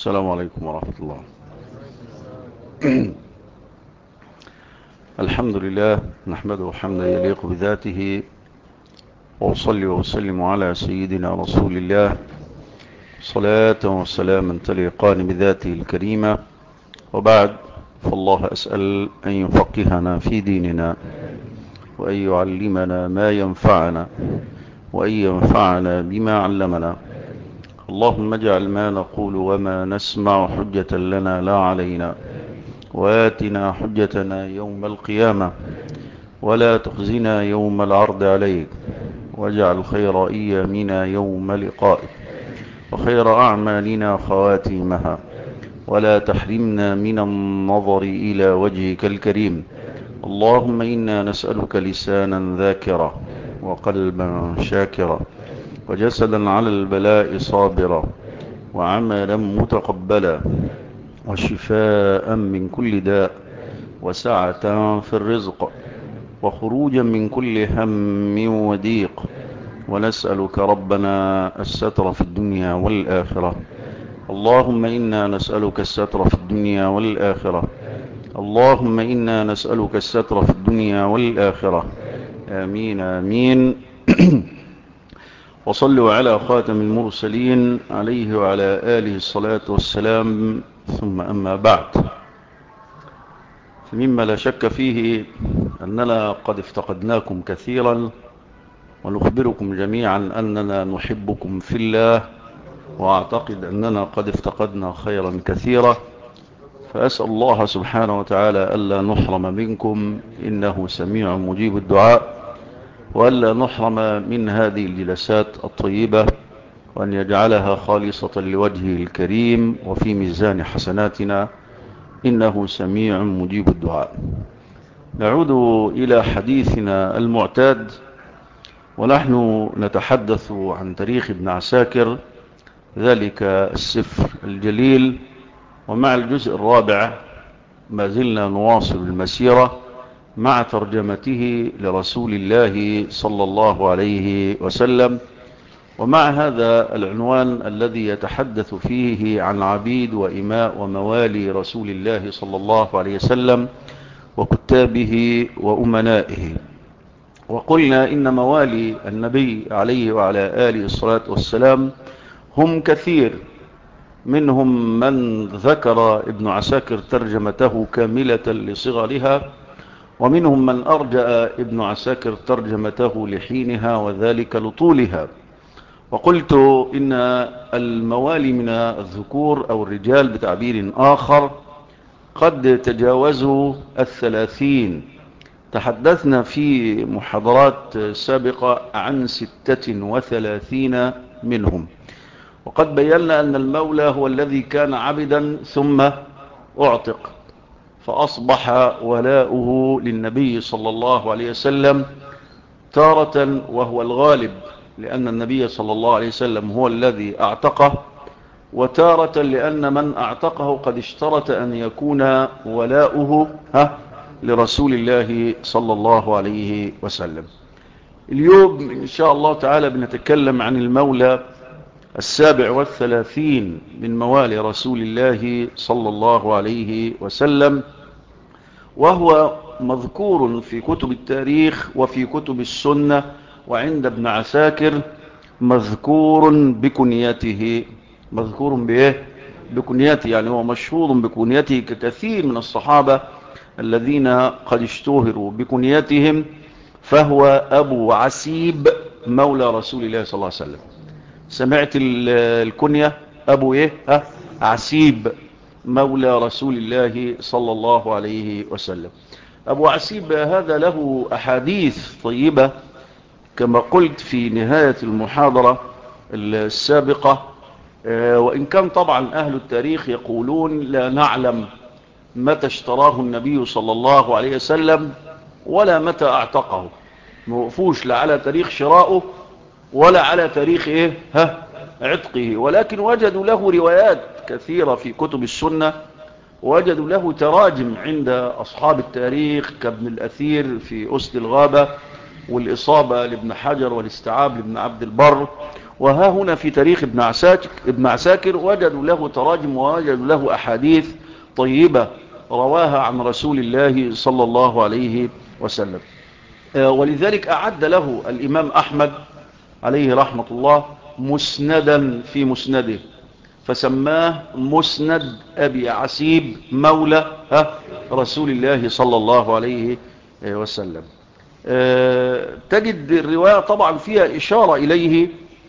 السلام عليكم ورحمة الله. الحمد لله نحمده حمدا يليق بذاته، وأصلي وأسلم على سيدنا رسول الله صلاة وسلاما تليقان بذاته الكريمة، وبعد، فالله أسأل أن يفقهنا في ديننا، وأن يعلمنا ما ينفعنا، وأن ينفعنا بما علمنا. اللهم اجعل ما نقول وما نسمع حجة لنا لا علينا، وآتنا حجتنا يوم القيامة، ولا تخزنا يوم العرض عليك، واجعل خير أيامنا يوم لقائك، وخير أعمالنا خواتيمها، ولا تحرمنا من النظر إلى وجهك الكريم. اللهم إنا نسألك لسانا ذاكرا، وقلبا شاكرا، وجسدا على البلاء صابرا، وعملا متقبلا، وشفاء من كل داء، وسعة في الرزق، وخروجا من كل هم وضيق. ونسألك ربنا الستر في الدنيا والآخرة. اللهم إنا نسألك الستر في الدنيا والآخرة. اللهم إنا نسألك الستر في الدنيا والآخرة. آمين آمين. وصلوا على خاتم المرسلين عليه وعلى آله الصلاة والسلام، ثم أما بعد، فمما لا شك فيه أننا قد افتقدناكم كثيرا، ونخبركم جميعا أننا نحبكم في الله، وأعتقد أننا قد افتقدنا خيرا كثيرا. فأسأل الله سبحانه وتعالى ألا نحرم منكم، إنه سميع مجيب الدعاء، وألا نحرم من هذه الجلسات الطيبة، وأن يجعلها خالصة لوجهه الكريم وفي ميزان حسناتنا، إنه سميع مجيب الدعاء. نعود إلى حديثنا المعتاد، ونحن نتحدث عن تاريخ ابن عساكر، ذلك السفر الجليل. ومع الجزء الرابع ما زلنا نواصل المسيرة مع ترجمته لرسول الله صلى الله عليه وسلم، ومع هذا العنوان الذي يتحدث فيه عن عبيد وإماء وموالي رسول الله صلى الله عليه وسلم وكتابه وأمنائه. وقلنا إن موالي النبي عليه وعلى آله الصلاة والسلام هم كثير، منهم من ذكر ابن عساكر ترجمته كاملة لصغرها، ومنهم من أرجأ ابن عساكر ترجمته لحينها وذلك لطولها. وقلت إن الموالي من الذكور أو الرجال بتعبير آخر قد تجاوزوا 30. تحدثنا في محاضرات سابقة عن 36 منهم، وقد بينا أن المولى هو الذي كان عبدا ثم أعتق، فأصبح ولاؤه للنبي صلى الله عليه وسلم تارة، وهو الغالب لأن النبي صلى الله عليه وسلم هو الذي أعتقه، وتارة لأن من أعتقه قد اشترط أن يكون ولاؤه لرسول الله صلى الله عليه وسلم. اليوم إن شاء الله تعالى بنتكلم عن المولى 37 من موالي رسول الله صلى الله عليه وسلم، وهو مذكور في كتب التاريخ وفي كتب السنة، وعند ابن عساكر مذكور بكنيته. مذكور بإيه؟ بكنيته، يعني هو مشهور بكنيته ككثير من الصحابة الذين قد اشتهروا بكنيتهم. فهو أبو عسيب مولى رسول الله صلى الله عليه وسلم. سمعت الكنية أبو إيه؟ عسيب مولى رسول الله صلى الله عليه وسلم. أبو عسيب هذا له أحاديث طيبة كما قلت في نهاية المحاضرة السابقة، وإن كان طبعا أهل التاريخ يقولون لا نعلم متى اشتراه النبي صلى الله عليه وسلم ولا متى اعتقه، ما وقفوش لا على تاريخ شرائه ولا على تاريخ عتقه، ولكن وجدوا له روايات كثيرة في كتب السنة، وجدوا له تراجم عند أصحاب التاريخ كابن الأثير في أسد الغابة، والإصابة لابن حجر، والاستيعاب لابن عبد البر، وها هنا في تاريخ ابن عساكر وجدوا له تراجم ووجدوا له أحاديث طيبة رواها عن رسول الله صلى الله عليه وسلم. ولذلك أعد له الإمام أحمد عليه رحمة الله مسندا في مسنده، فسماه مسند أبي عسيب مولى رسول الله صلى الله عليه وسلم. تجد الرواية طبعا فيها إشارة إليه،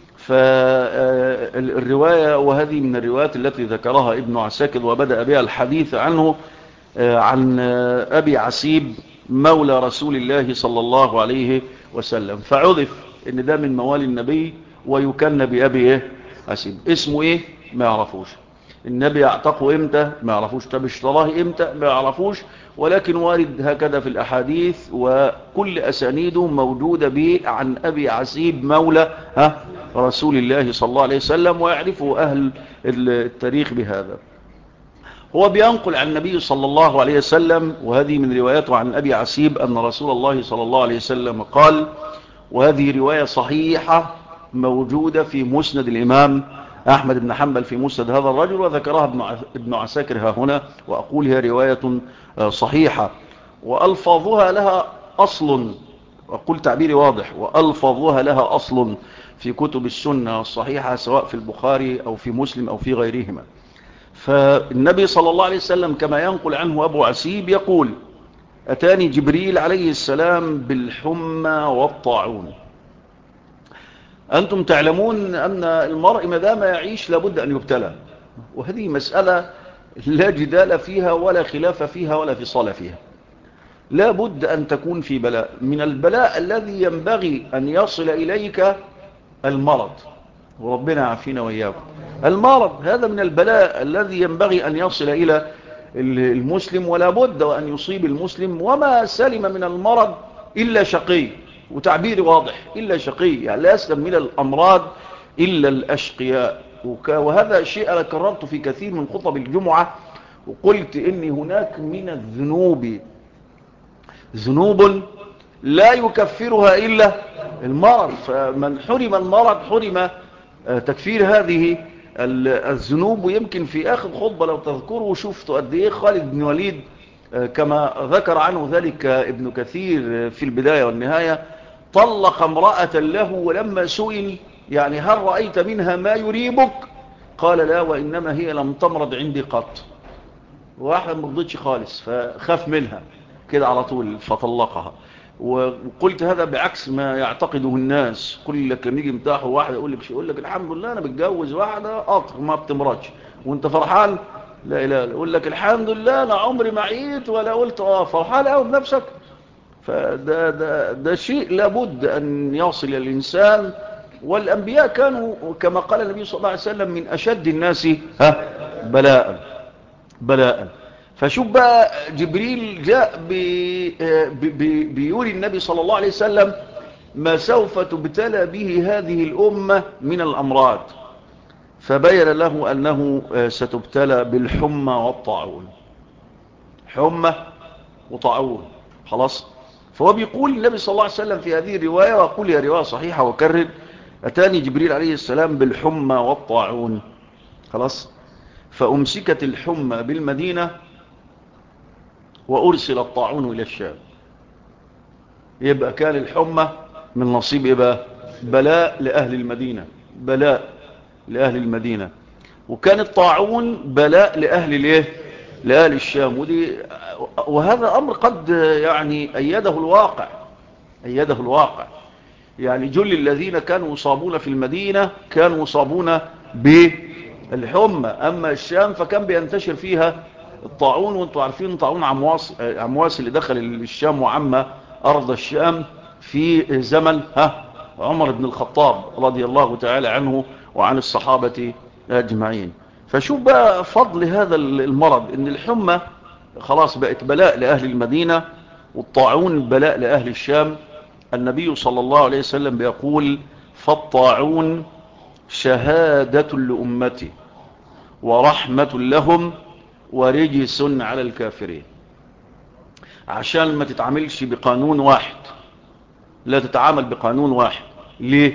فالرواية وهذه من الروايات التي ذكرها ابن عساكر وبدأ بها الحديث عنه عن أبي عسيب مولى رسول الله صلى الله عليه وسلم، فعرف ان ده من موالي النبي ويكن بأبي عسيب. اسمه ايه؟ ما يعرفوش. النبي اعتقه امتى؟ ما يعرفوش. طب اشتراه امتى؟ ما يعرفوش. ولكن وارد هكذا في الأحاديث، وكل أسانيده موجودة به عن أبي عسيب مولى رسول الله صلى الله عليه وسلم، ويعرفه أهل التاريخ بهذا. هو بينقل عن النبي صلى الله عليه وسلم، وهذه من رواياته عن أبي عسيب، أن رسول الله صلى الله عليه وسلم قال، وهذه رواية صحيحة موجودة في مسند الإمام أحمد بن حنبل في مسند هذا الرجل، وذكرها ابن عساكر ها هنا، وأقول هي رواية صحيحة وألفاظها لها أصل، وأقول تعبيري واضح، وألفاظها لها أصل في كتب السنة الصحيحة سواء في البخاري أو في مسلم أو في غيرهما. فالنبي صلى الله عليه وسلم كما ينقل عنه أبو عسيب يقول: أتاني جبريل عليه السلام بالحمى والطاعون. أنتم تعلمون أن المرء ما دام يعيش لابد أن يبتلى، وهذه مسألة لا جدال فيها ولا خلاف فيها ولا فصال فيها. لابد أن تكون في بلاء. من البلاء الذي ينبغي أن يصل إليك المرض، وربنا يعافينا وإياكم. المرض هذا من البلاء الذي ينبغي أن يصل إلى المسلم، ولا بد وأن يصيب المسلم. وما سلم من المرض إلا شقي، وتعبيري واضح، إلا شقي، يعني لا يسلم من الأمراض إلا الأشقياء. وهذا شيء أنا كررت في كثير من خطب الجمعة، وقلت إن هناك من الذنوب ذنوب لا يكفرها إلا المرض، فمن حرم المرض حرم تكفير هذه الذنوب. ويمكن في آخر خطبة لو تذكروا شفتوا قد إيه خالد بن وليد كما ذكر عنه ذلك ابن كثير في البداية والنهاية، طلق امرأة له، ولما سئل يعني هل رأيت منها ما يريبك؟ قال لا، وإنما هي لم تمرض عندي قط. واحد مرضتش خالص فخاف منها كده على طول فطلقها. وقلت هذا بعكس ما يعتقده الناس. كل لك لما يجي يمتحوا واحد يقول لك الحمد لله انا متجوز واحده قطر ما بتمرضش، وانت فرحان. لا اله، يقول لك الحمد لله انا عمري ما عيت ولا قلت فرحان قوي بنفسك. ده شيء لابد ان يصل الانسان. والانبياء كانوا كما قال النبي صلى الله عليه وسلم من اشد الناس بلاء. فشوف بقى جبريل جاء بيوري النبي صلى الله عليه وسلم ما سوف تبتلى به هذه الأمة من الأمراض، فبين له أنه ستبتلى بالحمى والطاعون. حمى وطاعون، خلاص. فهو بيقول النبي صلى الله عليه وسلم في هذه الرواية، وأقول هي رواية صحيحة وكرر: أتاني جبريل عليه السلام بالحمى والطاعون، خلاص. فأمسكت الحمى بالمدينة وأرسل الطاعون إلى الشام. يبقى كان الحمى من نصيب يبقى بلاء لأهل المدينة، بلاء لأهل المدينة. وكان الطاعون بلاء لأهل الشام. وهذا أمر قد يعني أيده الواقع. يعني جل الذين كانوا يصابون في المدينة كانوا يصابون بالحمى، أما الشام فكان بينتشر فيها الطاعون. وانتم عارفين طاعون عمواس اللي دخل الشام وعم أرض الشام في زمن عمر بن الخطاب رضي الله تعالى عنه وعن الصحابة أجمعين. فشوف بقى فضل هذا المرض، ان الحمى خلاص بقت بلاء لأهل المدينة، والطاعون بلاء لأهل الشام. النبي صلى الله عليه وسلم بيقول: فالطاعون شهادة لأمتي ورحمة لهم ورجس على الكافرين. عشان ما تتعاملش بقانون واحد، لا تتعامل بقانون واحد. ليه؟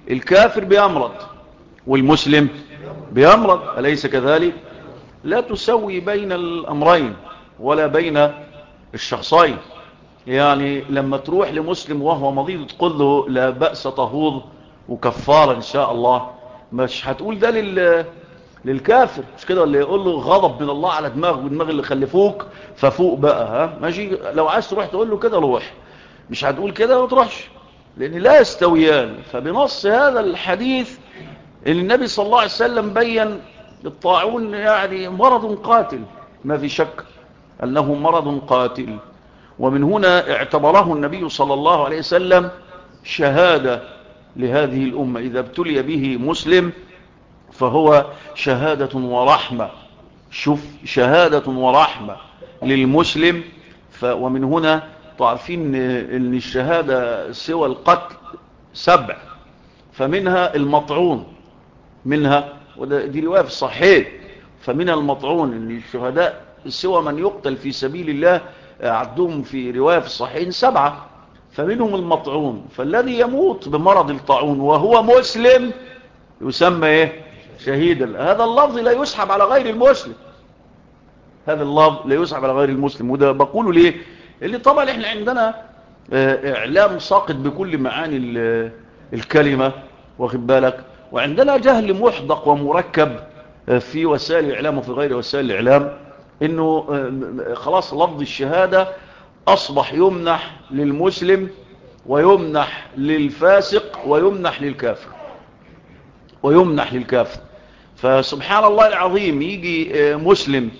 الكافر بيمرض والمسلم بيمرض، أليس كذلك؟ لا تسوي بين الأمرين ولا بين الشخصين. يعني لما تروح لمسلم وهو مريض تقول له لا بأس طهور وكفارة إن شاء الله، مش هتقول ده للكافر، مش كده؟ اللي يقول له غضب من الله على دماغه ودماغ اللي خلفوك ففوق بقى، ها ماشي، لو عايز تروح تقول له كده روح، مش هتقول كده ما تروحش، لأن لا يستويان. فبنص هذا الحديث ان النبي صلى الله عليه وسلم بين الطاعون يعني مرض قاتل، ما في شك أنه مرض قاتل، ومن هنا اعتبره النبي صلى الله عليه وسلم شهادة لهذه الأمة. إذا ابتلي به مسلم فهو شهادة ورحمة، شوف، شهادة ورحمة للمسلم. ومن هنا تعرفين ان الشهادة سوى القتل 7، فمنها المطعون، منها ودي رواية في الصحيح، فمنها المطعون، ان الشهداء سوى من يقتل في سبيل الله عدهم في رواية في الصحيحين 7، فمنهم المطعون. فالذي يموت بمرض الطاعون وهو مسلم يسمى ايه؟ شهيدا. هذا اللفظ لا يسحب على غير المسلم، هذا اللفظ لا يسحب على غير المسلم. وده بقوله ليه؟ اللي طبعا احنا عندنا اعلام ساقط بكل معاني الكلمة، واخد بالك، وعندنا جهل محدق ومركب في وسائل الاعلام وفي غير وسائل الاعلام، انه خلاص لفظ الشهادة اصبح يمنح للمسلم ويمنح للفاسق ويمنح للكافر، ويمنح للكافر. فسبحان الله العظيم يجي مسلم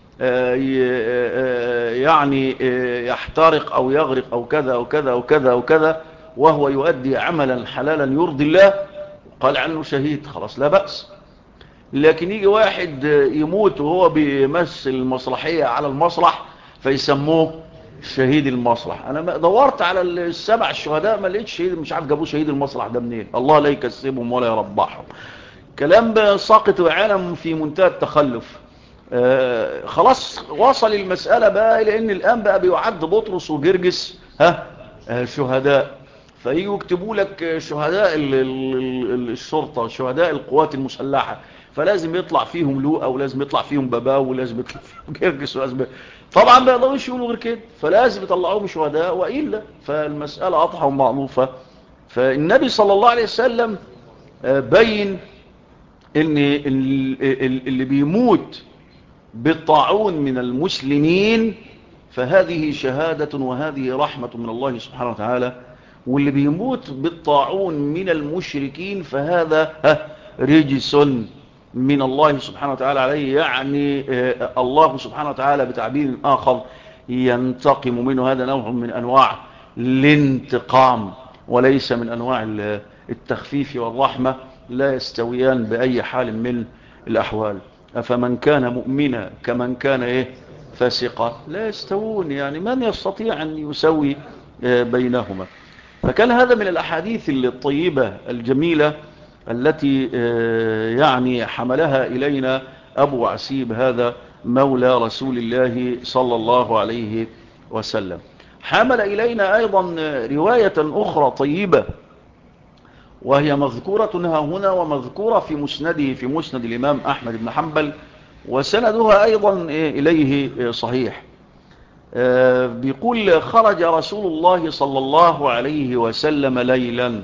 يعني يحترق أو يغرق أو كذا أو كذا أو كذا أو كذا وهو يؤدي عملا حلالا يرضي الله، قال عنه شهيد، خلاص لا بأس. لكن يجي واحد يموت وهو بيمثل المسرحية على المسرح فيسموه شهيد المسرح. أنا دورت على السبع الشهداء ما لقيتش شهيد، مش عارف جابوه شهيد المسرح ده منين، الله لا يكسبهم ولا يربحهم. كلام ساقط وعالم في منتهى التخلف. خلاص وصل المسألة بقى إلى أن الآن بقى بيعد بطرس وجرجس شهداء، فيجوا يكتبوا لك شهداء الشرطة، شهداء القوات المسلحة، فلازم يطلع فيهم لوقا ولازم يطلع فيهم باباو ولازم يطلع فيهم جرجس ولازم، طبعا ما يقدروش يقولوا غير كده، فلازم يطلعوهم شهداء وإلا فالمسألة واضحة ومعروفة. فالنبي صلى الله عليه وسلم بين ان اللي بيموت بالطاعون من المسلمين فهذه شهادة وهذه رحمة من الله سبحانه وتعالى، واللي بيموت بالطاعون من المشركين فهذا رجس من الله سبحانه وتعالى عليه. يعني الله سبحانه وتعالى بتعبير آخر ينتقم منه، هذا نوع من أنواع الانتقام وليس من أنواع التخفيف والرحمة، لا يستويان بأي حال من الأحوال. أفمن كان مؤمنا كمن كان فاسقا لا يستوون، يعني من يستطيع أن يسوي بينهما. فكان هذا من الأحاديث الطيبة الجميلة التي يعني حملها إلينا أبو عسيب هذا مولى رسول الله صلى الله عليه وسلم. حمل إلينا أيضا رواية أخرى طيبة وهي مذكورة ها هنا ومذكورة في مسنده، في مسند الإمام أحمد بن حنبل، وسندها أيضا إليه صحيح. بيقول خرج رسول الله صلى الله عليه وسلم ليلا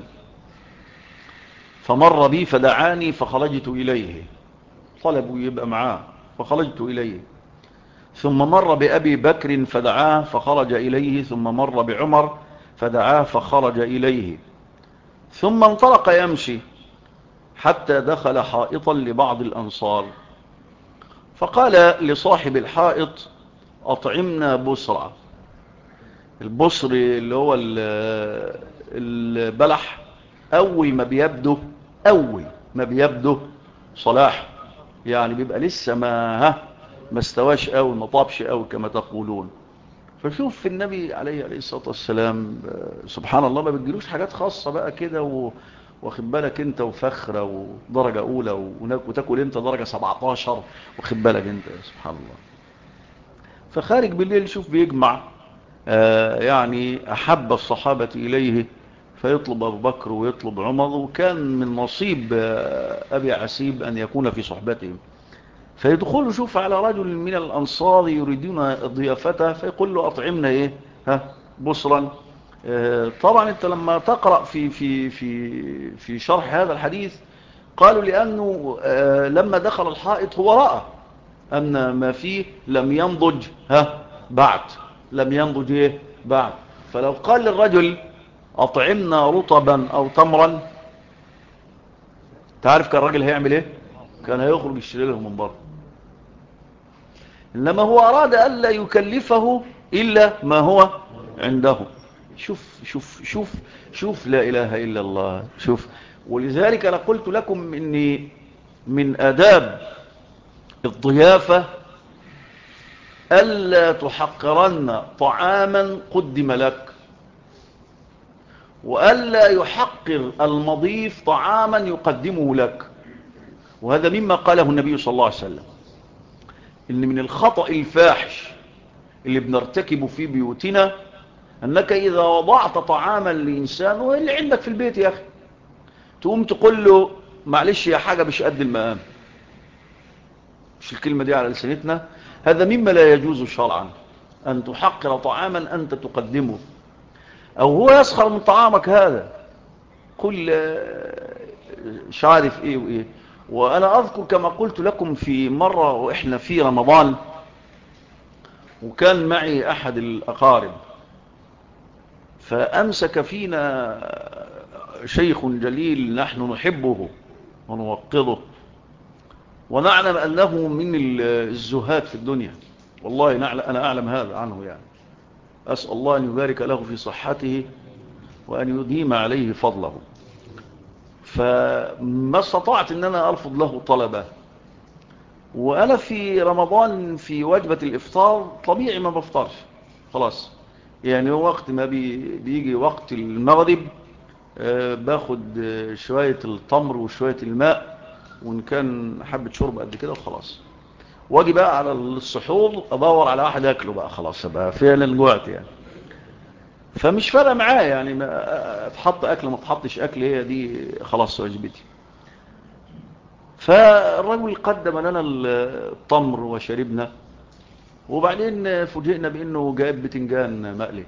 فمر بي فدعاني فخرجت إليه، طلبوا يبقى معاه فخرجت إليه، ثم مر بأبي بكر فدعاه فخرج إليه، ثم مر بعمر فدعاه فخرج إليه، ثم انطلق يمشي حتى دخل حائطا لبعض الأنصار فقال لصاحب الحائط أطعمنا بصرة. البصر اللي هو البلح أول ما بيبدو صلاح، يعني بيبقى لسه ما استواش قوي، ما طابش قوي كما تقولون. فشوف في النبي عليه الصلاة والسلام سبحان الله ما بتجيلوش حاجات خاصة بقى كده واخد بالك انت وفخرة ودرجة اولى وتاكل انت درجة 17، واخد بالك انت سبحان الله. فخارج بالليل شوف بيجمع يعني احب الصحابة اليه فيطلب أبو بكر ويطلب عمر، وكان من نصيب أبي عسيب أن يكون في صحبتهم. فيدخل شوف على رجل من الأنصار يريدون ضيافته، فيقول له أطعمنا إيه بصرا. طبعا أنت لما تقرأ في شرح هذا الحديث قالوا لأنه لما دخل الحائط هو رأى أن ما فيه لم ينضج بعد، لم ينضج بعد. فلو قال للرجل أطعمنا رطبا أو تمرا، تعرف كان الرجل هيعمل إيه؟ كان هيخرج يشتري له من بره. إنما هو أراد ألا يكلفه إلا ما هو عنده. شوف شوف شوف شوف، لا إله إلا الله. شوف، ولذلك أنا قلت لكم إني من آداب الضيافة ألا تحقرن طعاما قدم لك، وألا يحقر المضيف طعاما يقدمه لك. وهذا مما قاله النبي صلى الله عليه وسلم، إن من الخطأ الفاحش اللي بنرتكبه في بيوتنا أنك إذا وضعت طعاما لإنسان واللي عندك في البيت يا أخي، تقوم تقول له معلش يا حاجة مش قد المقام. مش الكلمة دي على لسانتنا؟ هذا مما لا يجوز شرعا، أن تحقر طعاما أنت تقدمه، أو هو يسخر من طعامك هذا. كل مش عارف إيه وإيه. وأنا أذكر كما قلت لكم في مرة وإحنا في رمضان، وكان معي أحد الأقارب، فأمسك فينا شيخ جليل نحن نحبه ونوقظه، ونعلم أنه من الزهاد في الدنيا. والله أنا أعلم هذا عنه يعني. أسأل الله أن يبارك له في صحته وأن يديم عليه فضله. فما استطعت أن أنا أرفض له طلبه. وأنا في رمضان في وجبة الإفطار طبيعي ما بفطرش خلاص، يعني وقت ما بيجي وقت المغرب باخد شوية التمر وشوية الماء، وإن كان حبة شرب قد كده وخلاص. واجي بقى على السحور أدور على واحد أكله بقى، خلاص بقى فعلا جوعت يعني. فمش فارقة معايا يعني، ما اتحط أكل ما اتحطش أكل، هي دي خلاص واجبتي. فالرجل قدم لنا التمر وشربنا، وبعدين فوجئنا بأنه جايب بتنجان مقلي،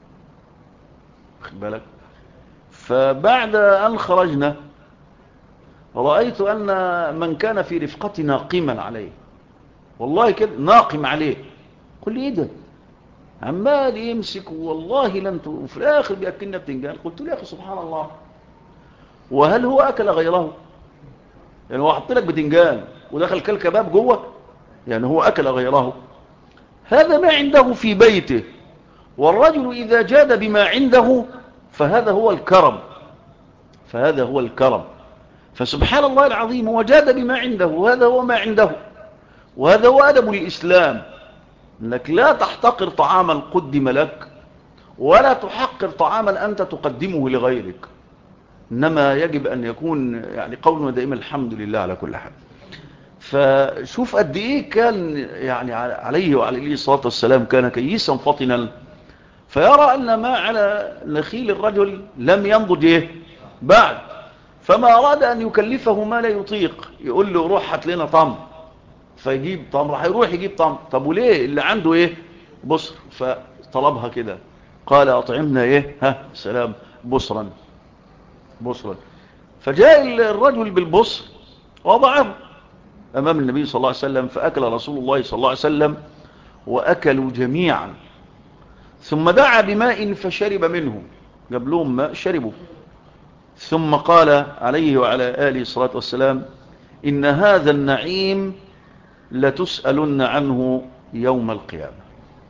واخد بالك. فبعد أن خرجنا رأيت أن من كان في رفقتنا قيما عليه، والله كده ناقم عليه. قل لي إيه ده؟ عمال يمسك والله لن وفي الآخر بيأكلنا بتنجان. قلت له يا أخي سبحان الله، وهل هو أكل غيره؟ يعني هو حط لك بتنجان ودخل كل كباب جوه، يعني هو أكل غيره؟ هذا ما عنده في بيته. والرجل إذا جاد بما عنده فهذا هو الكرم، فهذا هو الكرم. فسبحان الله العظيم، هو جاد بما عنده وهذا هو ما عنده. وهذا هو أدب الإسلام، أنك لا تحتقر طعاما قدم لك، ولا تحقر طعاما أنت تقدمه لغيرك. إنما يجب أن يكون يعني قولنا دائما الحمد لله على كل حال. فشوف قد إيه كان يعني عليه وعليه الصلاة والسلام كان كيسا فطنا، فيرى أن ما على نخيل الرجل لم ينضج بعد، فما أراد أن يكلفه ما لا يطيق. يقول له روح هات لنا طم، فيجيب طم، راح يروح يجيب طم. طب وليه؟ اللي عنده بصر. فطلبها كده، قال أطعمنا سلام بصرا بصرا. فجاء الرجل بالبصر وضعه أمام النبي صلى الله عليه وسلم، فأكل رسول الله صلى الله عليه وسلم وأكلوا جميعا. ثم دعا بماء فشرب منه، جاب لهم ماء شربوا. ثم قال عليه وعلى آله الصلاة والسلام: إن هذا النعيم لتسألن عنه يوم القيامة.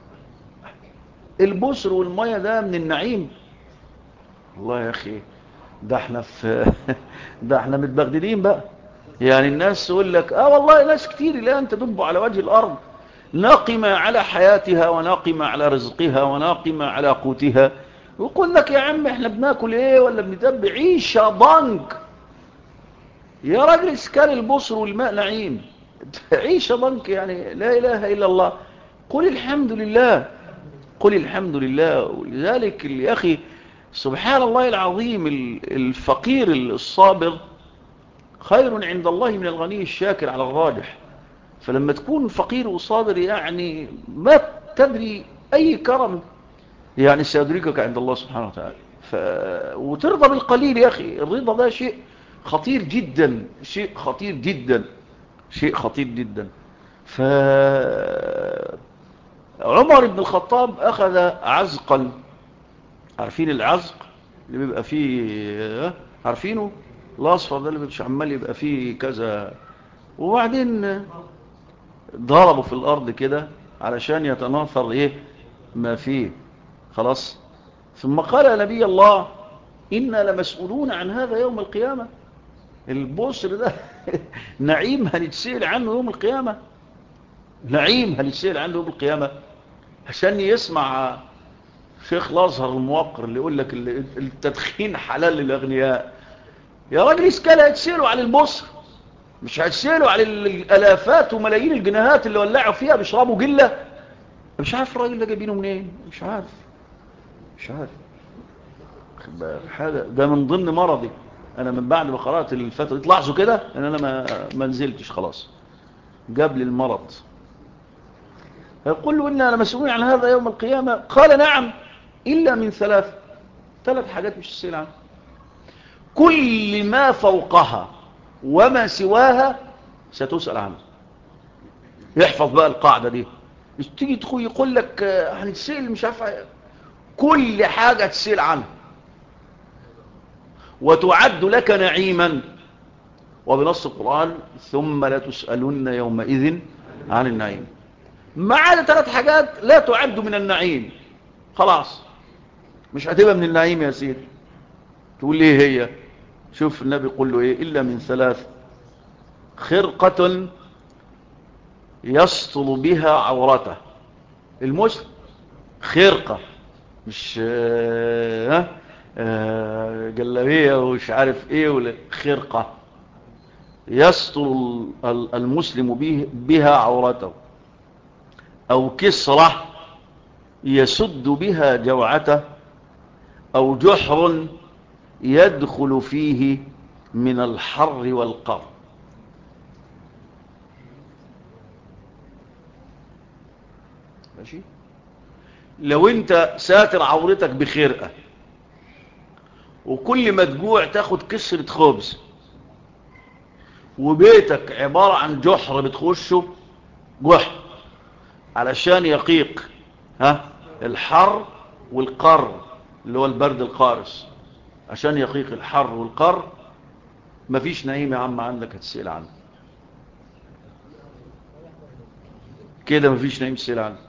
البسر والمية ده من النعيم؟ الله يا أخي، ده احنا ده احنا متبغددين بقى. يعني الناس يقول لك والله ناس كتير الآن تدب على وجه الأرض ناقمة على حياتها وناقمة على رزقها وناقمة على قوتها، ويقول لك يا عم احنا بناكل ايه ولا بندب عيشة ضنك. يا راجل اسكال البصر والماء نعيم، عيشة ضنك يعني. لا إله إلا الله. قل الحمد لله، قل الحمد لله. ولذلك يا أخي سبحان الله العظيم، الفقير الصابر خير عند الله من الغني الشاكر على الراجح. فلما تكون فقير وصابر يعني ما تدري أي كرم يعني سيدركك عند الله سبحانه وتعالى. وترضى بالقليل يا أخي. الرضا ده شيء خطير جدا، شيء خطير جدا، شيء خطير جدا. عمر بن الخطاب أخذ عزقا. عارفين العزق اللي بيبقى فيه، عارفينه الأصفر ده اللي بيبقى عمال يبقى فيه كذا، وبعدين ضربه في الأرض كده علشان يتناثر إيه ما فيه. خلاص. ثم قال يا نبي الله إنا لمسؤولون عن هذا يوم القيامة. البصر ده نعيم هنتسأل عنه يوم القيامة، نعيم هنتسأل عنه يوم القيامة. عشان يسمع شيخ الازهر الموقر اللي يقول لك التدخين حلال للاغنياء، يا راجل اسكال هيتسالوا على البصر، مش هيتسالوا على الالافات وملايين الجنيهات اللي ولعوا فيها بيشربوا جله. مش عارف الراجل ده جايبينه منين، مش عارف، مش عارف. حاجه ده من ضمن مرضي انا من بعد ما قرات الفتره دي. تلاحظوا كده ان انا ما نزلتش خلاص، جاب لي المرض. يقول له إنا لمسؤولون عن هذا يوم القيامة. قال نعم إلا من ثلاث حاجات مش تسأل عنها. كل ما فوقها وما سواها ستسأل عنه. يحفظ بقى القاعدة دي. تيجي تخوي يقول لك هنتسأل مش عارف، كل حاجة تسأل عنها وتعد لك نعيما. وبنص القرآن ثم لا تسألن يومئذ عن النعيم. ما عدا ثلاث حاجات لا تعد من النعيم، خلاص مش هتبقى من النعيم يا سيدي. تقول لي هي؟ شوف النبي يقول له ايه؟ الا من ثلاث: خرقة يسطل بها عورته. المسلم خرقة، مش جلابيه ومش عارف ايه، ولا خرقة يسطل المسلم بها عورته، او كسرة يسد بها جوعته، او جحر يدخل فيه من الحر والقر. ماشي. لو انت ساتر عورتك بخرقة وكل ما تجوع تاخد كسرة خبز، وبيتك عبارة عن جحر بتخشه، جحر علشان يقيق الحر والقر اللي هو البرد القارس، عشان يقيق الحر والقر، مفيش نعيم يا عم عندك هتسأل عنه كده، مفيش نعيم تسأل عنه.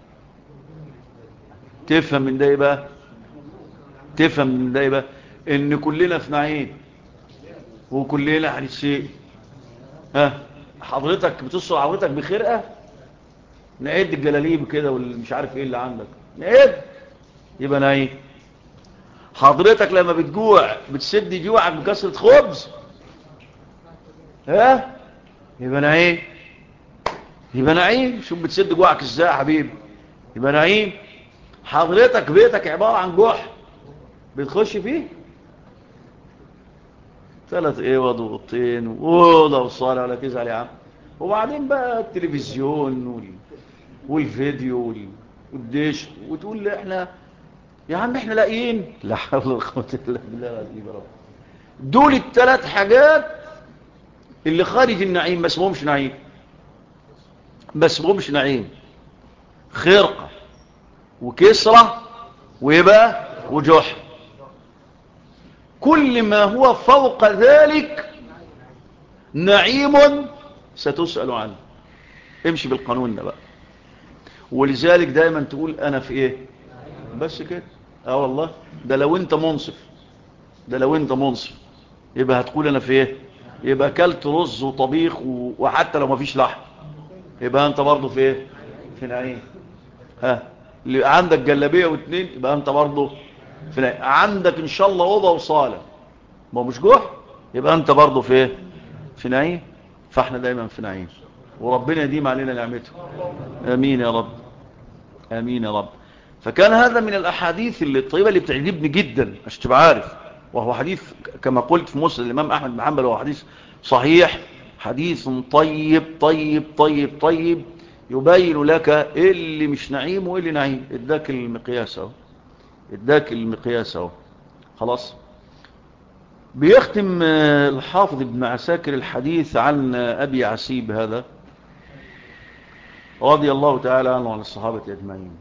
تفهم من ده ايه بقى؟ تفهم من ده ايه بقى؟ ان كلنا في نعيم وكلنا هنتسأل. حضرتك بتصل عورتك بخرقة، نعد الجلاليب كده والمش عارف ايه اللي عندك، نعد يبقى نعيم. حضرتك لما بتجوع بتسد جوعك بكسرة خبز، يبقى نعيم، يبقى نعيم. شوف بتسد جوعك ازاي يا حبيبي، يبقى نعيم. حضرتك بيتك عبارة عن جوع بتخش فيه 3 اوض واوضتين واوضه وصاله، ولا تزعل يا عم. وبعدين بقى التلفزيون والفيديو والديش، وتقول لي احنا يا عم احنا لاقيين. لا حول ولا قوه الا بالله العظيم يا رب. دول ال3 حاجات اللي خارج النعيم، ما اسمهمش نعيم، ما اسمهمش نعيم. خرقه وكسره ويبقى وجحر. كل ما هو فوق ذلك نعيم ستسأل عنه. امشي بالقانون ده بقى. ولذلك دايما تقول انا في ايه بس كده. والله ده لو انت منصف، ده لو انت منصف يبقى هتقول انا في ايه، يبقى اكلت رز وطبيخ وحتى لو ما فيش لحم يبقى انت برضه في ايه، في نعيم. اللي عندك جلابيه و2 يبقى انت برضه في نعيم. عندك ان شاء الله اوضه وصاله ما مش جوع، يبقى انت برضه في ايه، في نعيم. فاحنا دايما في نعيم، وربنا يديم علينا نعمته. امين يا رب، امين يا رب. فكان هذا من الأحاديث الطيبة اللي بتعجبني جدا عشان تبقى عارف. وهو حديث كما قلت في مسند الإمام أحمد بن حنبل، وهو حديث صحيح، حديث طيب طيب طيب طيب، يبين لك إيه اللي مش نعيم وإيه اللي نعيم. اداك المقياس اهو، اداك المقياس اهو. خلاص. بيختم الحافظ ابن عساكر الحديث عن أبي عسيب هذا رضي الله تعالى عنه وعن الصحابة أجمعين،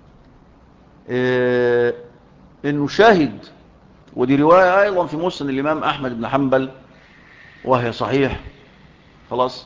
إنه شاهد، ودي رواية أيضا في مسند الإمام أحمد بن حنبل وهي صحيح. خلاص.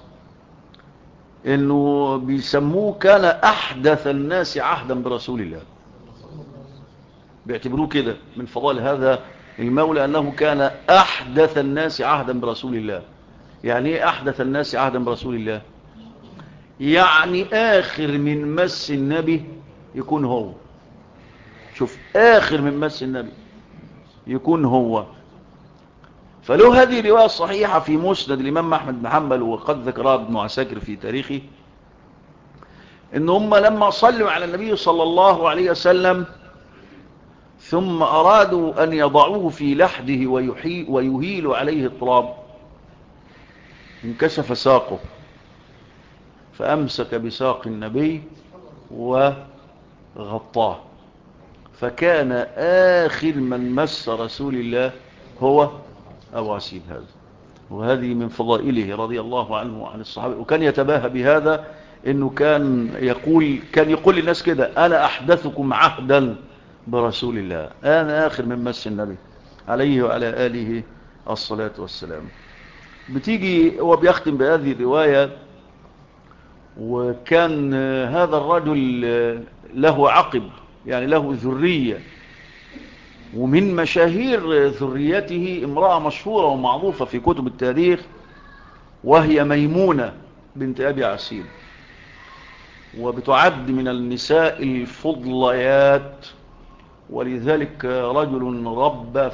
إنه بيسموه كان أحدث الناس عهدا برسول الله، بيعتبروه كده من فضائل هذا المولى أنه كان أحدث الناس عهدا برسول الله. يعني إيه أحدث الناس عهدا برسول الله؟ يعني آخر من مس النبي يكون هو. شوف، آخر من مس النبي يكون هو. فله هذه الرواية الصحيحة في مسند الإمام أحمد بن حنبل، وقد ذكرها ابن عساكر في تاريخه، إن هم لما صلوا على النبي صلى الله عليه وسلم ثم أرادوا أن يضعوه في لحده ويهيلوا عليه التراب، انكشف ساقه فأمسك بساق النبي وغطاه، فكان آخر من مس رسول الله هو أبو عسيب هذا. وهذه من فضائله رضي الله عنه وعن الصحابة. وكان يتباهى بهذا، انه كان يقول للناس كده: انا احدثكم عهدا برسول الله، انا اخر من مس النبي عليه وعلى آله الصلاة والسلام. بتيجي هو بيختم بهذه الرواية: وكان هذا الرجل له عقب، يعني له ذرية، ومن مشاهير ذريته امرأة مشهورة ومعروفة في كتب التاريخ، وهي ميمونة بنت أبي عسيب، وبتعد من النساء الفضليات، ولذلك رجل ربى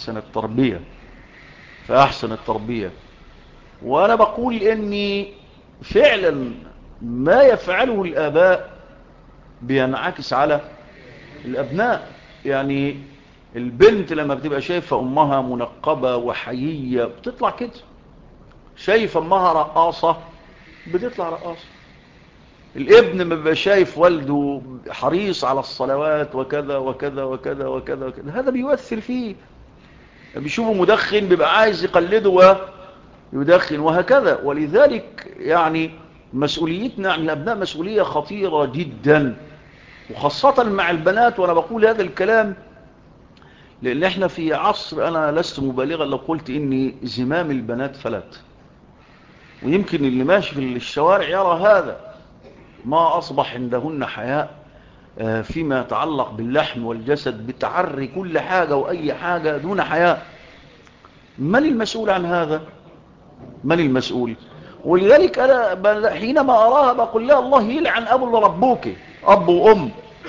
فأحسن التربية. وأنا بقول إني فعلا ما يفعله الآباء بينعكس على الأبناء. يعني البنت لما بتبقى شايفة أمها منقبة وحيية بتطلع كده، شايفة أمها رقاصة بتطلع رقاصة. الابن ما بيبقى شايف والده حريص على الصلوات وكذا وكذا وكذا وكذا وكذا، هذا بيؤثر فيه. بيشوفه مدخن بيبقى عايز يقلده ويدخن، وهكذا. ولذلك يعني مسؤوليتنا عن الأبناء مسؤولية خطيرة جدا، وخاصة مع البنات. وأنا بقول هذا الكلام لأن احنا في عصر، أنا لست مبالغا لو قلت إني زمام البنات فلت، ويمكن اللي ماشي في الشوارع يرى هذا. ما أصبح عندهن حياء فيما يتعلق باللحم والجسد، بتعري كل حاجة وأي حاجة دون حياء. من المسؤول عن هذا؟ من المسؤول؟ ولذلك أنا حينما أراها بقول لها: الله يلعن أبو اللي ربوك، أب وأم.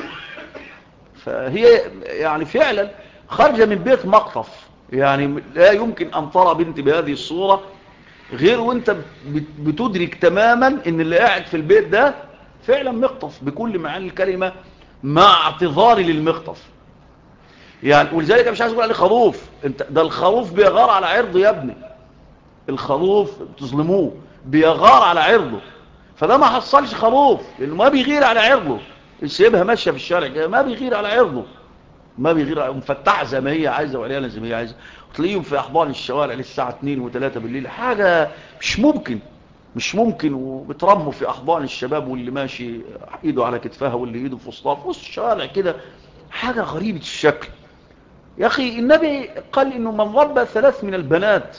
فهي يعني فعلا خارجة من بيت مقطف. يعني لا يمكن أن ترى بنت بهذه الصورة غير وانت بتدرك تماما ان اللي قاعد في البيت ده فعلا مقطف بكل معاني الكلمة، مع اعتذاري للمقطف. يعني ولذلك مش عايز اقول عليه خروف، ده الخروف بيغار على عرضه يا ابني. الخروف بتظلموه، بيغار على عرضه. فده ما حصلش خروف لانه ما بيغير على عرضه. سيبها ماشيه في الشارع كده ما بيغير على عرضه، ما بيغير، مفتحه زي ما هي عايزه وعليها زي ما هي عايزه، وتلاقيهم في احضان الشوارع للساعه 2 و3 بالليل. حاجه مش ممكن. وبترموا في احضان الشباب، واللي ماشي ايده على كتفها واللي ايده في وسطها في وسط الشوارع كده. حاجه غريبه الشكل. يا اخي النبي قال انه من ربى 3 من البنات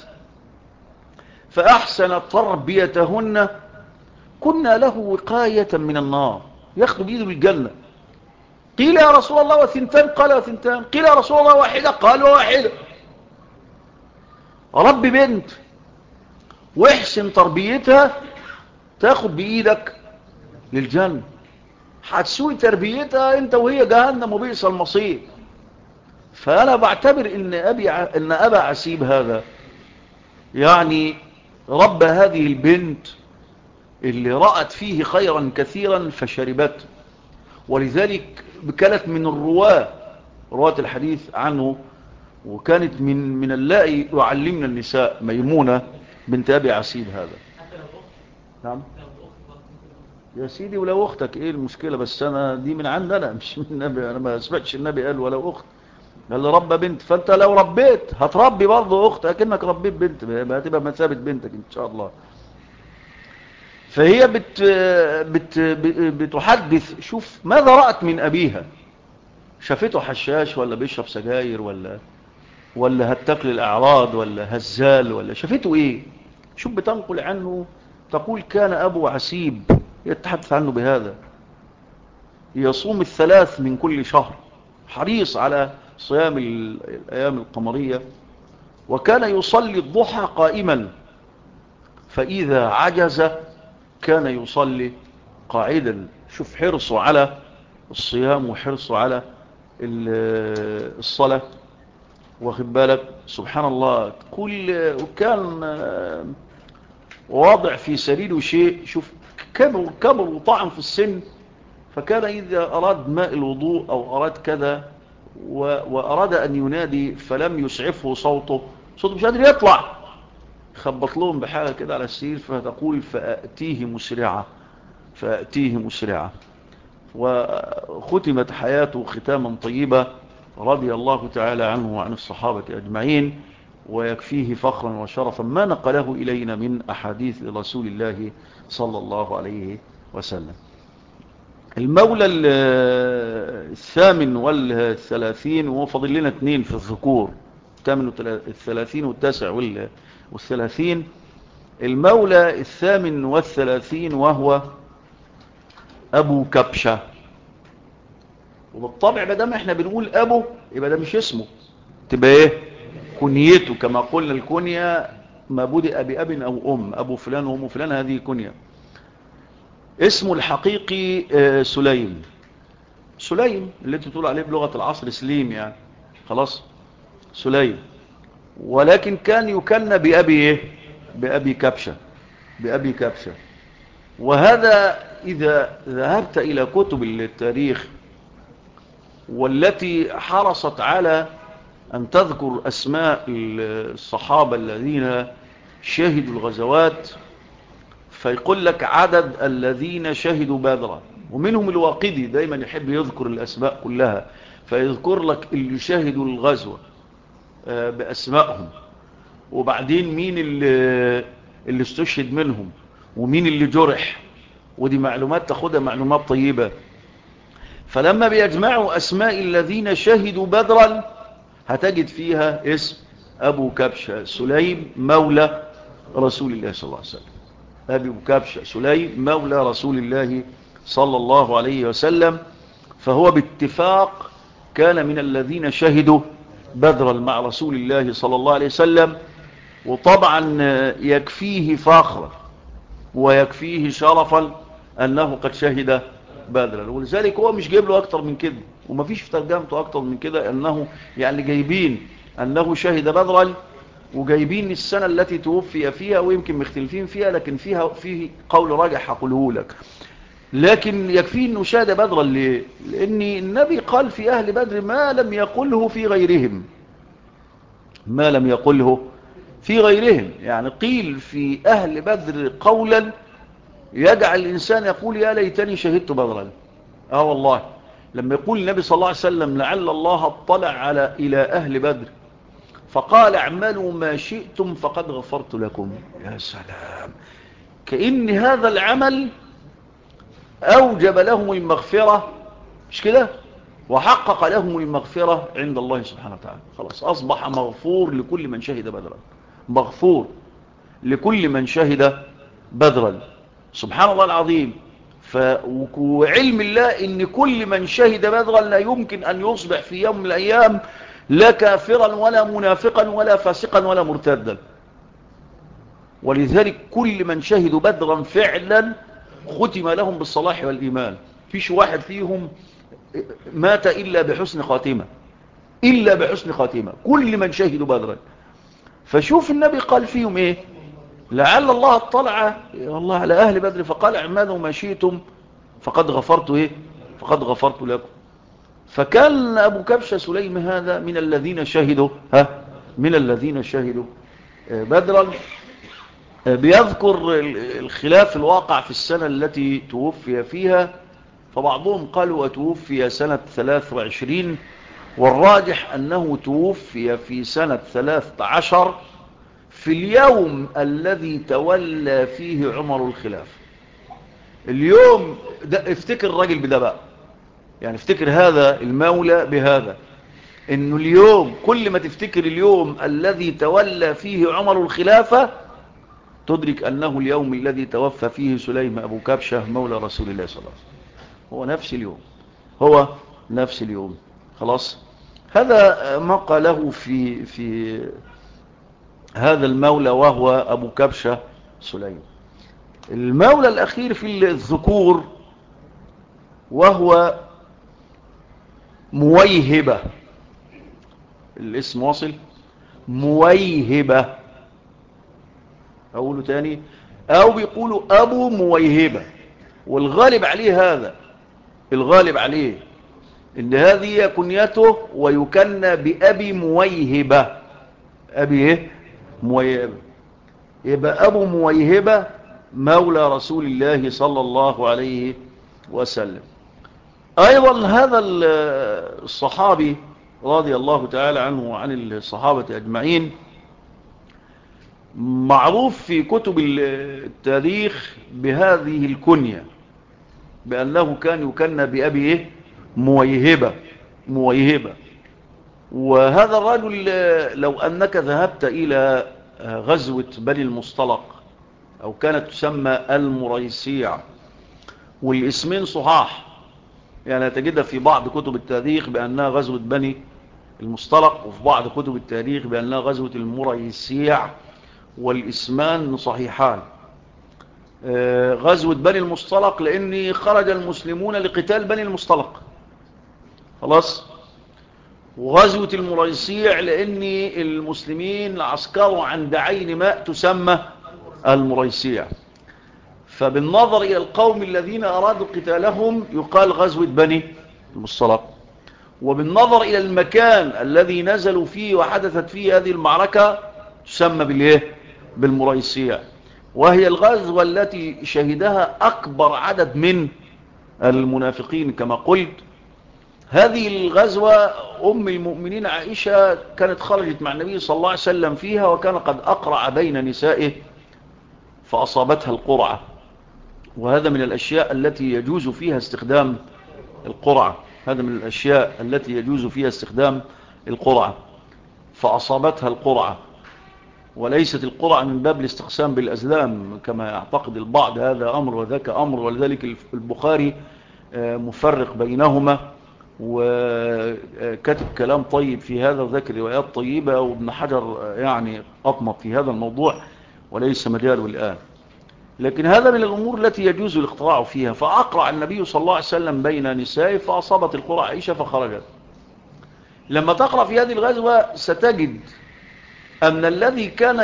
فاحسن تربيتهن كنا له وقايه من النار، ياخذ بايده بالجنه. قيل يا رسول الله وثنتان؟ قال وثنتان. قيل يا رسول الله واحدة؟ قال وواحدة. رب بنت واحسن تربيتها تاخد بإيدك للجنة. هتسوي تربيتها انت وهي جهنم وبئس المصير. فأنا بعتبر إن أبا عسيب هذا يعني رب هذه البنت اللي رأت فيه خيرا كثيرا فشربته، ولذلك كانت من رواة الحديث عنه، وكانت من اللائي يعلمنا النساء ميمونة بنت أبي عسيب هذا. نعم يا سيدي، ولو أختك إيه المشكلة؟ بس أنا دي من عندنا مش من النبي، أنا ما سمعتش النبي قال ولو أخت، قال ربى بنت. فأنت لو ربيت هتربي برضه أخت أكنك ربيت بنت، هتبقى مثابة بنتك إن شاء الله. فهي بتحدث، شوف ماذا رأت من أبيها. شافته حشاش ولا بيشرب سجاير ولا هتاكل الأعراض ولا هزال، ولا شافته إيه؟ شوف بتنقل عنه، تقول كان أبو عسيب يتحدث عنه بهذا: يصوم الثلاث من كل شهر، حريص على صيام الأيام القمرية، وكان يصلي الضحى قائما، فإذا عجز كان يصلي قاعدا. شوف حرصه على الصيام وحرصه على الصلاة، واخد بالك؟ سبحان الله. وكان واضع في سريره شيء، شوف كبر وطعن في السن، فكان إذا أراد ماء الوضوء أو أراد كذا وأراد أن ينادي فلم يسعفه صوته مش قادر يطلع، خبط لهم بحاجة كده على السرير، فتقول فأتيه مسرعة. وختمت حياته ختاما طيبة، رضي الله تعالى عنه وعن الصحابة أجمعين، ويكفيه فخرا وشرفا ما نقله إلينا من أحاديث رسول الله صلى الله عليه وسلم. المولى الثامن والثلاثين، وفضل لنا 2 في الذكور، 38 والتاسع والثلاثين. المولى 38 وهو أبو كبشة. وبالطبع بدام احنا بنقول أبو يبقى ده مش اسمه، تبقى ايه؟ كنيته، كما قلنا الكنية ما بدأ بأب أو أم، أبو فلان وأم فلان، هذه كنية. اسمه الحقيقي سليم اللي انت تقول عليه بلغة العصر سليم يعني، خلاص سليم. ولكن كان يكنى بأبي ايه؟ بأبي كبشة. وهذا إذا ذهبت إلى كتب التاريخ والتي حرصت على أن تذكر أسماء الصحابة الذين شهدوا الغزوات، فيقول لك عدد الذين شهدوا بدرا، ومنهم الواقدي دايما يحب يذكر الأسماء كلها، فيذكر لك اللي شهدوا الغزوة بأسمائهم، وبعدين مين اللي استشهد منهم، ومين اللي جرح، ودي معلومات تاخدها معلومات طيبة. فلما بيجمعوا أسماء الذين شهدوا بدرا هتجد فيها اسم أبو كبشة سليم مولى رسول الله صلى الله عليه وسلم. أبو كبشة سليم مولى رسول الله صلى الله عليه وسلم، فهو باتفاق كان من الذين شهدوا بدرا مع رسول الله صلى الله عليه وسلم. وطبعا يكفيه فخرا ويكفيه شرفا أنه قد شهد بدرا، ولذلك هو مش جايب له أكتر من كده، ومفيش في ترجمته أكتر من كده، أنه يعني جايبين أنه شهد بدرا، وجايبين السنة التي توفي فيها، ويمكن مختلفين فيها، لكن فيه قول راجح هقوله لك. لكن يكفي أنه شهد بدرا ليه؟ لأن النبي قال في أهل بدر ما لم يقله في غيرهم، يعني قيل في أهل بدر قولا يجعل الإنسان يقول يا ليتني شهدت بدرا. والله لما يقول النبي صلى الله عليه وسلم لعل الله اطلع إلى أهل بدر فقال اعملوا ما شئتم فقد غفرت لكم، يا سلام، كأن هذا العمل أوجب لهم المغفرة، مش كده؟ وحقق لهم المغفرة عند الله سبحانه وتعالى. خلاص أصبح مغفور لكل من شهد بدرا، مغفور لكل من شهد بدرا. سبحان الله العظيم. وعلم الله ان كل من شهد بدرا لا يمكن ان يصبح في يوم من الايام لا كافرا ولا منافقا ولا فاسقا ولا مرتدا. ولذلك كل من شهدوا بدرا فعلا ختم لهم بالصلاح والإيمان، فيش واحد فيهم مات إلا بحسن خاتمة، كل من شهدوا بدرا. فشوف النبي قال فيهم ايه؟ لعل الله اطلع والله على أهل بدر فقال اعملوا ما شئتم فقد فقد غفرت لكم. فكان أبو كبشة سليم هذا من الذين شهدوا من الذين شهدوا بدرا. بيذكر الخلاف الواقع في السنة التي توفي فيها، فبعضهم قالوا وتوفي سنة 23، والراجح أنه توفي في سنة 13 في اليوم الذي تولى فيه عمر الخلاف. اليوم ده افتكر الراجل بده بقى، يعني افتكر هذا المولى بهذا، انه اليوم كل ما تفتكر اليوم الذي تولى فيه عمر الخلافة تدرك انه اليوم الذي توفى فيه سليم ابو كبشة مولى رسول الله صلى الله عليه وسلم. هو نفس اليوم، هو نفس اليوم. خلاص. هذا ما قاله في هذا المولى وهو ابو كبشة سليم. المولى الاخير في الذكور وهو مويهبة. الاسم واصل، مويهبة. اقوله تاني، او بيقولوا ابو مويهبة، والغالب عليه هذا، الغالب عليه ان هذه هي كنيته، ويكنى بابي مويهبة. ابي ايه؟ مويهبة. يبقى ابو مويهبة مولى رسول الله صلى الله عليه وسلم. ايضا هذا الصحابي رضي الله تعالى عنه وعن الصحابة اجمعين معروف في كتب التاريخ بهذه الكنية، بأنه كان يكنى بأبي إيه؟ مويهبة. مويهبة. وهذا الرجل لو أنك ذهبت إلى غزوة بني المصطلق، أو كانت تسمى المريسيع، والاسمين صحاح، يعني تجدها في بعض كتب التاريخ بأنها غزوة بني المصطلق، وفي بعض كتب التاريخ بأنها غزوة المريسيع، والاسمان صحيحان. غزوة بني المصطلق لأن خرج المسلمون لقتال بني المصطلق، خلاص. وغزوة المريسيع لأن المسلمين عسكروا عند عين ماء تسمى المريسيع، فبالنظر إلى القوم الذين أرادوا قتالهم يقال غزوة بني المصطلق، وبالنظر إلى المكان الذي نزلوا فيه وحدثت فيه هذه المعركة تسمى بالإيه؟ بالمريسيع. وهي الغزوة التي شهدها أكبر عدد من المنافقين كما قلت. هذه الغزوة أم المؤمنين عائشة كانت خرجت مع النبي صلى الله عليه وسلم فيها، وكان قد أقرع بين نسائه فأصابتها القرعة، وهذا من الأشياء التي يجوز فيها استخدام القرعة، هذا من الأشياء التي يجوز فيها استخدام القرعة. فأصابتها القرعة، وليست القرعة من باب الاستقسام بالأزلام كما يعتقد البعض، هذا أمر وذاك أمر، ولذلك البخاري مفرق بينهما وكتب كلام طيب في هذا وذاك روايات طيبة، وابن حجر يعني أطمط في هذا الموضوع وليس مجاله الآن. لكن هذا من الأمور التي يجوز الاقتراع فيها. فأقرع النبي صلى الله عليه وسلم بين نسائه فأصابت القرعة عائشة فخرجت. لما تقرأ في هذه الغزوة ستجد أن الذي كان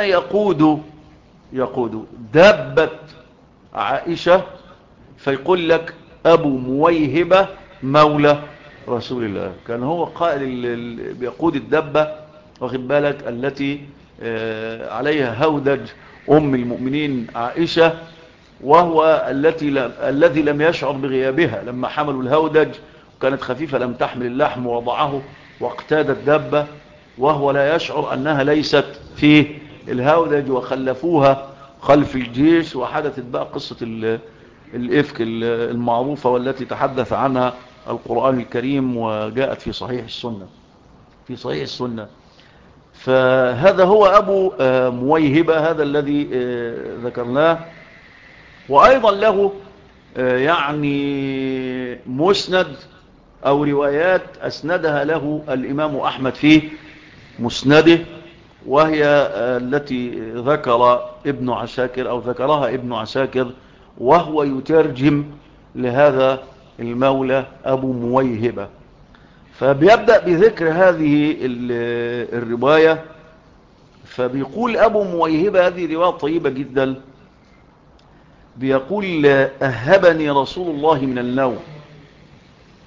يقود دابة عائشة فيقول لك أبو مويهبة مولى رسول الله، كان هو قائل بيقود الدابة، واخد بالك، التي عليها هودج أم المؤمنين عائشة، وهو الذي لم يشعر بغيابها لما حملوا الهودج، وكانت خفيفة لم تحمل اللحم، ووضعه واقتاد الدابة وهو لا يشعر أنها ليست في الهودج، وخلفوها خلف الجيش. وحدثت بقى قصة الإفك المعروفة والتي تحدث عنها القرآن الكريم وجاءت في صحيح السنة. فهذا هو أبو مويهبة، هذا الذي ذكرناه. وأيضا له يعني مسند أو روايات أسندها له الإمام أحمد في مسنده، وهي التي ذكرها ابن عساكر وهو يترجم لهذا المولى أبو مويهبة. فبيبدأ بذكر هذه الرواية، فبيقول أبو مويهبة، هذه رواية طيبة جدا، بيقول أهبني رسول الله من النوم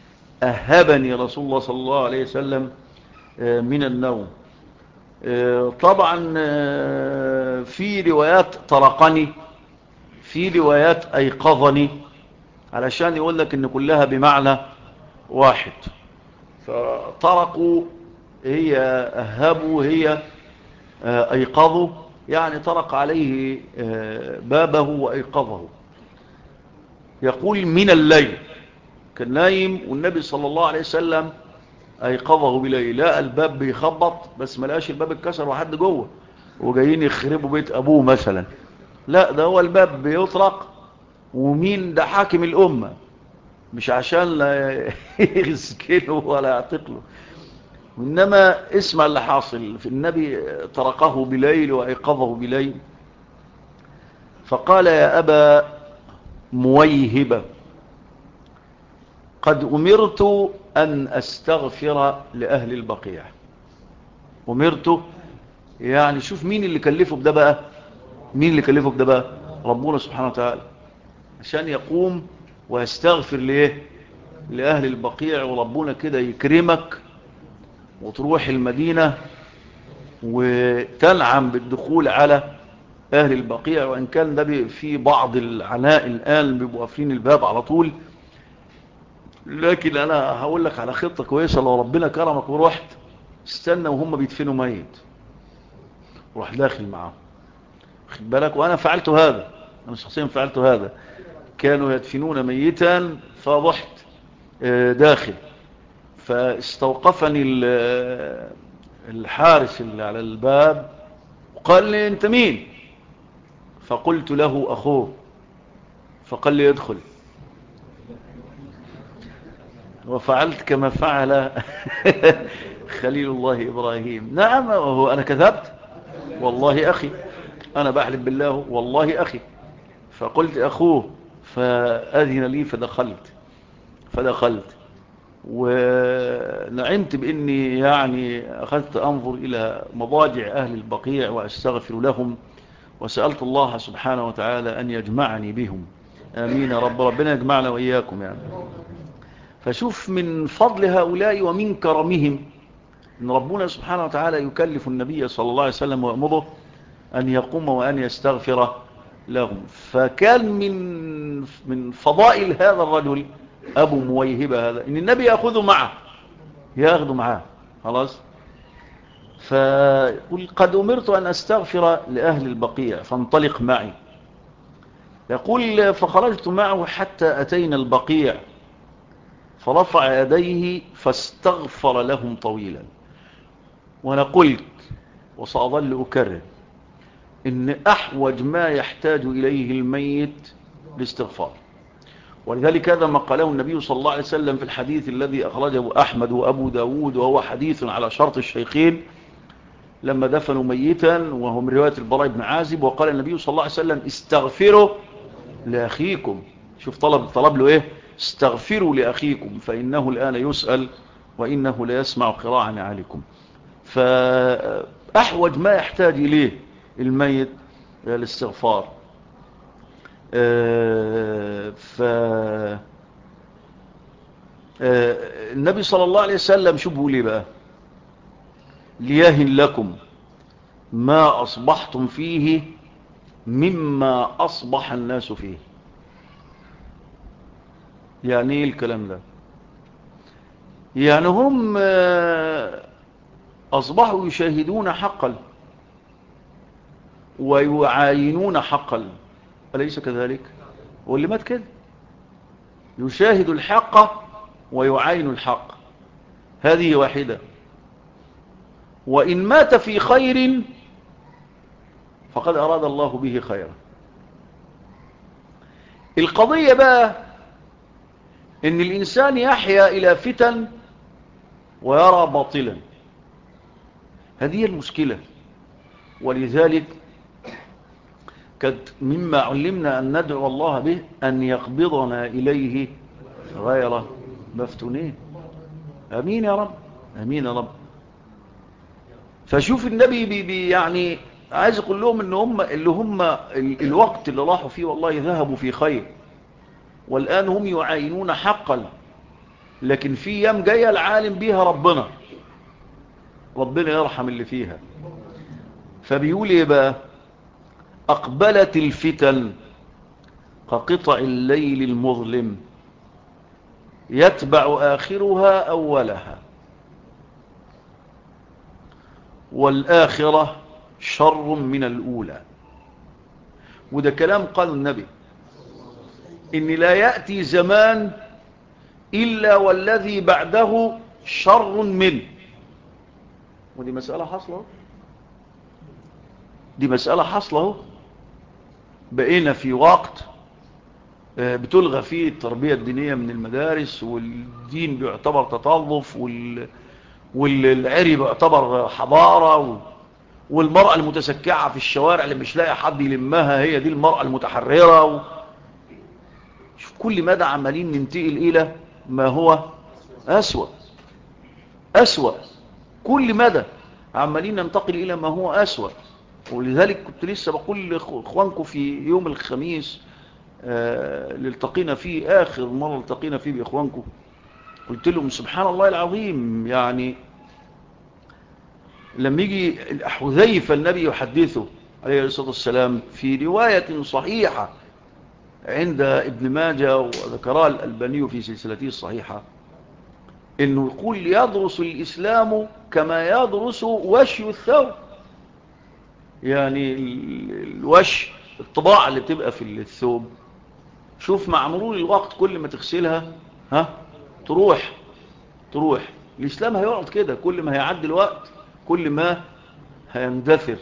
أهبني رسول الله صلى الله عليه وسلم من النوم. طبعا في روايات طرقني، في روايات أيقظني، علشان يقول لك إن كلها بمعنى واحد. فطرقوا هي أهبوا، هي أيقظوا، يعني طرق عليه بابه وأيقظه. يقول من الليل، كان نايم والنبي صلى الله عليه وسلم أيقظه بليل، لا الباب بيخبط بس ما لقاش الباب اتكسر وحد جوه وجايين يخربوا بيت أبوه مثلا، لا ده هو الباب بيطرق، ومين ده؟ حاكم الأمة، مش عشان لا يسكنه ولا يعتقله، وإنما اسمع اللي حاصل في النبي. طرقه بليل وأيقظه بليل، فقال يا أبا مويهبة قد أمرت أن أستغفر لأهل البقيع. أمرت يعني شوف مين اللي كلفه بده بقى، مين اللي كلفه بده بقى؟ ربنا سبحانه وتعالى، عشان يقوم ويستغفر ليه؟ لأهل البقيع. وربنا كده يكرمك وتروح المدينة وتنعم بالدخول على أهل البقيع، وإن كان ده في بعض العناء الآن بيبقوا قافلين الباب على طول، لكن أنا هقول لك على خطة كويسة. لو ربنا كرمك ورحت، استنى وهم بيدفنوا ميت، روح داخل معاهم، خد بالك. وأنا فعلت هذا، أنا شخصيا فعلت هذا. كانوا يدفنون ميتا فرحت داخل، فاستوقفني الحارس اللي على الباب وقال لي أنت مين؟ فقلت له أخوه، فقال لي ادخل. وفعلت كما فعل خليل الله إبراهيم. نعم، وهو أنا كذبت؟ والله أخي، أنا بحلف بالله والله أخي. فقلت أخوه، فأذن لي فدخلت ونعمت بإني يعني أخذت أنظر إلى مضاجع أهل البقيع وأستغفر لهم، وسألت الله سبحانه وتعالى أن يجمعني بهم. آمين يا رب، ربنا يجمعنا وإياكم يعني. فشوف من فضل هؤلاء ومن كرمهم أن ربنا سبحانه وتعالى يكلف النبي صلى الله عليه وسلم ويأمره أن يقوم وأن يستغفر لهم. فكان من فضائل هذا الرجل أبو مويهبة هذا إن النبي يأخذه معاه خلاص. فقل قد أمرت أن أستغفر لأهل البقيع فانطلق معي. يقول فخرجت معه حتى أتينا البقيع، فرفع يديه فاستغفر لهم طويلا. وأنا قلت وسأظل أكرر إن أحوج ما يحتاج إليه الميت الاستغفار. ولذلك هذا ما قاله النبي صلى الله عليه وسلم في الحديث الذي أخرجه أحمد وأبو داود، وهو حديث على شرط الشيخين، لما دفنوا ميتا وهو من رواية البراء بن عازب، وقال النبي صلى الله عليه وسلم استغفروا لأخيكم. شوف طلب له إيه؟ استغفروا لأخيكم فإنه الآن يسأل وإنه لا يسمع قراءة عليكم. فأحوج ما يحتاج إليه الميت الاستغفار. النبي صلى الله عليه وسلم شو بيقول ايه بقى؟ ليهن لكم ما أصبحتم فيه مما أصبح الناس فيه. يعني ايه الكلام ده؟ يعني هم أصبحوا يشاهدون حقا ويعاينون حقا، أليس كذلك؟ واللي مات كده يشاهد الحق ويعاين الحق، هذه واحدة. وإن مات في خير فقد أراد الله به خيرا. القضية بقى إن الإنسان يحيا إلى فتن ويرى باطلا، هذه المشكلة. ولذلك كانت مما علمنا أن ندعو الله به أن يقبضنا إليه غير مفتونين. أمين يا رب، أمين يا رب. فشوف النبي يعني عايز يقول لهم ان هم الوقت اللي راحوا فيه والله ذهبوا في خير، والآن هم يعاينون حقا لكن في ايام جايه العالم بيها ربنا يرحم اللي فيها. فبيقول ايه بقى؟ اقبلت الفتن كقطع الليل المظلم يتبع آخرها أولها والآخرة شر من الأولى. وده كلام قال النبي إن لا يأتي زمان إلا والذي بعده شر منه. ودي مسألة حصلة، دي مسألة حصلة. بقينا في وقت بتلغى فيه التربية الدينية من المدارس، والدين بيعتبر تطرف، والعري بيعتبر حضارة، والمرأة المتسكعة في الشوارع اللي مش لاقي حد يلمها هي دي المرأة المتحررة. شوف كل مدى عمالين ننتقل إلى ما هو أسوأ. كل مدى عمالين ننتقل إلى ما هو أسوأ. ولذلك كنت لسه بقول لإخوانكم في يوم الخميس اللي التقينا فيه، آخر مرة التقينا فيه بإخوانكم، قلت لهم سبحان الله العظيم، يعني لما يجي حذيفة النبي يحدثه عليه الصلاة والسلام في رواية صحيحة عند ابن ماجه وذكرها الألباني في سلسلته الصحيحة، انه يقول يدرس الإسلام كما يدرس وشي الثوب. يعني الوش، الطباعة اللي بتبقى في الثوب، شوف مع مرور الوقت كل ما تغسلها تروح. الإسلام هيقعد كده، كل ما هيعدي الوقت كل ما هيندثر.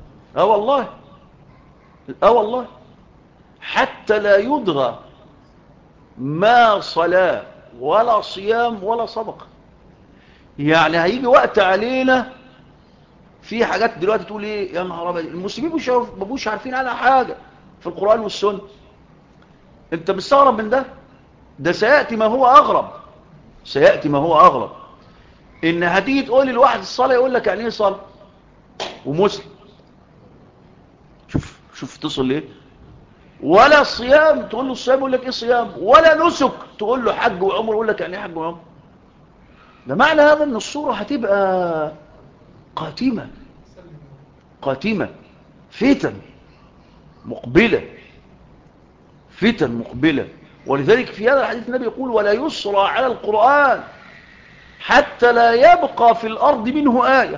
والله حتى لا يدغى ما صلاة ولا صيام ولا صدقة. يعني هيجي وقت علينا في حاجات دلوقتي تقول ايه يا نهار ابيض، المسلمين ما بقوش عارفين عنها حاجة في القرآن والسنة. انت مستغرب من ده سيأتي ما هو أغرب. ان هتيجي تقول للواحد الصلاة يقول لك يعني ايه صلاة ومسلم. شوف تصل ليه. ولا صيام تقول له الصيام يقول لك ايه صيام، ولا نسك تقول له حج وعمر يقول لك يعني ايه حج وعمر. ده معنى هذا ان الصورة هتبقى قاتمة فتن مقبلة. ولذلك في هذا الحديث النبي يقول ولا يسرى على القرآن حتى لا يبقى في الأرض منه آية.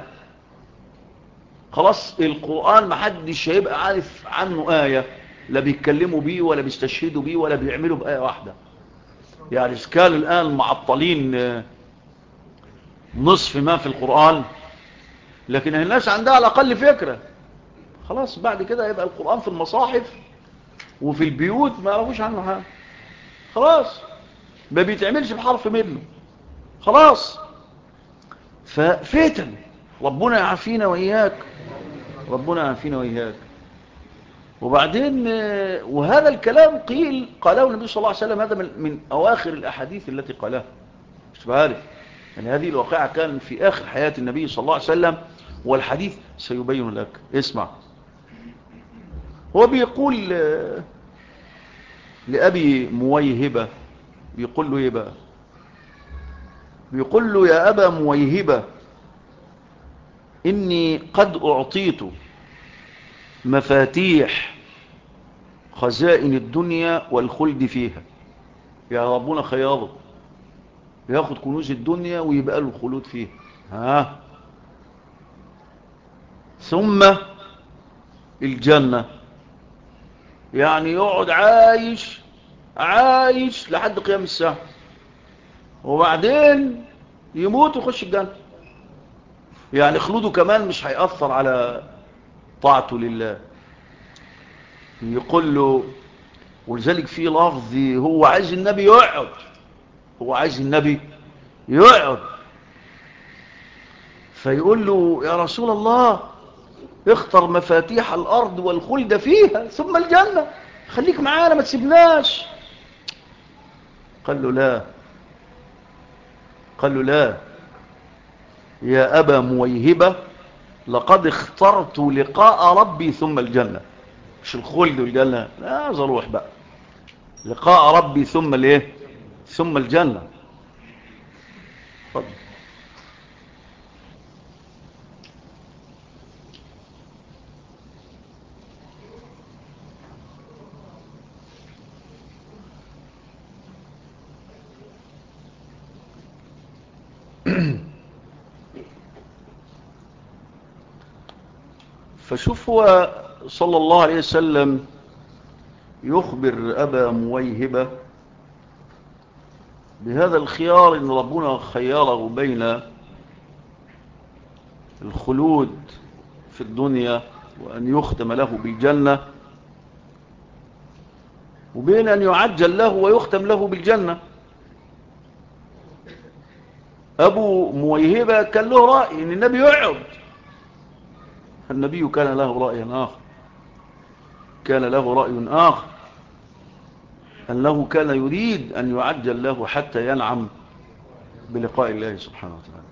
خلاص القرآن محدش هيبقى عارف عنه آية، لا بيتكلموا بيه ولا بيستشهدوا بيه ولا بيعملوا بآية واحدة. يعني كانوا الآن معطلين نصف ما في القرآن، لكن الناس عندها على الأقل فكرة. خلاص بعد كده يبقى القرآن في المصاحف وفي البيوت ما يعرفوش عنه حاجة. خلاص ما بيتعملش بحرف منه. خلاص ففتن. ربنا يعافينا وإياك. وبعدين وهذا الكلام قاله النبي صلى الله عليه وسلم، هذا من أواخر الأحاديث التي قالها. مش بعرف يعني هذه الواقعة كان في آخر حياة النبي صلى الله عليه وسلم، والحديث سيبين لك. اسمع، هو بيقول لأبي مويهبة، بيقول له ايه بقى؟ بيقول له يا أبا مويهبة إني قد أعطيت مفاتيح خزائن الدنيا والخلد فيها. يا ربنا خياضه ياخد كنوز الدنيا ويبقى له الخلود فيها. ثم الجنة، يعني يقعد عايش لحد قيام الساعة، وبعدين يموت ويخش الجنة. يعني خلوده كمان مش هيأثر على طاعته لله. يقول له، ولذلك في لفظ هو عايز النبي يقعد، فيقول له يا رسول الله اختر مفاتيح الأرض والخلد فيها ثم الجنة، خليك معانا ما تسيبناش. قال له لا يا أبا مويهبة، لقد اخترت لقاء ربي ثم الجنة. مش الخلد والجنة، لا روح بقى لقاء ربي ثم الجنة. اتفضل. فشوف هو صلى الله عليه وسلم يخبر أبا مويهبة بهذا الخيار، إن ربنا خيره بين الخلود في الدنيا وأن يختم له بالجنة، وبين أن يعجل له ويختم له بالجنة. أبو مويهبة كان له رأي إن النبي يقعد. النبي كان له رأي آخر، كان له رأي آخر أنه كان يريد أن يعجل له حتى ينعم بلقاء الله سبحانه وتعالى.